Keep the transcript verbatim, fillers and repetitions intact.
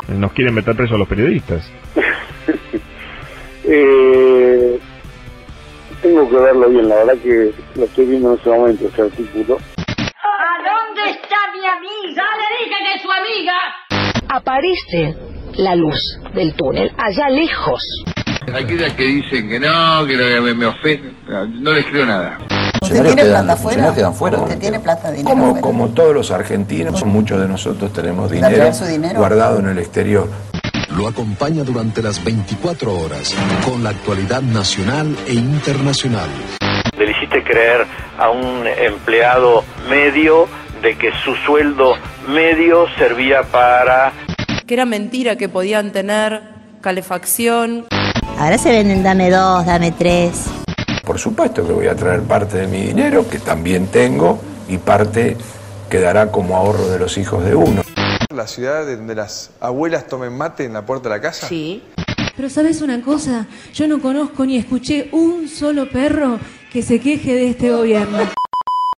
Nos quieren meter presos a los periodistas. eh, tengo que verlo bien, la verdad que lo estoy viendo en ese momento, ese artículo. ¿A dónde está mi amiga? ¡Ya le dije que es su amiga! Aparece la luz del túnel allá lejos. Hay aquellas que dicen que no, que no, me, me ofenden, no les creo nada. ¿Usted tiene quedan, plata afuera? Quedan fuera. ¿Usted tiene plata, dinero como, afuera? como todos los argentinos, muchos de nosotros tenemos dinero, dinero guardado en el exterior. Lo acompaña durante las veinticuatro horas con la actualidad nacional e internacional. Le hiciste creer a un empleado medio de que su sueldo medio servía para... Que era mentira que podían tener calefacción. Ahora se venden dame dos, dame tres. Por supuesto que voy a traer parte de mi dinero, que también tengo, y parte quedará como ahorro de los hijos de uno. ¿La ciudad donde las abuelas tomen mate en la puerta de la casa? Sí. Pero ¿sabes una cosa? Yo no conozco ni escuché un solo perro que se queje de este gobierno.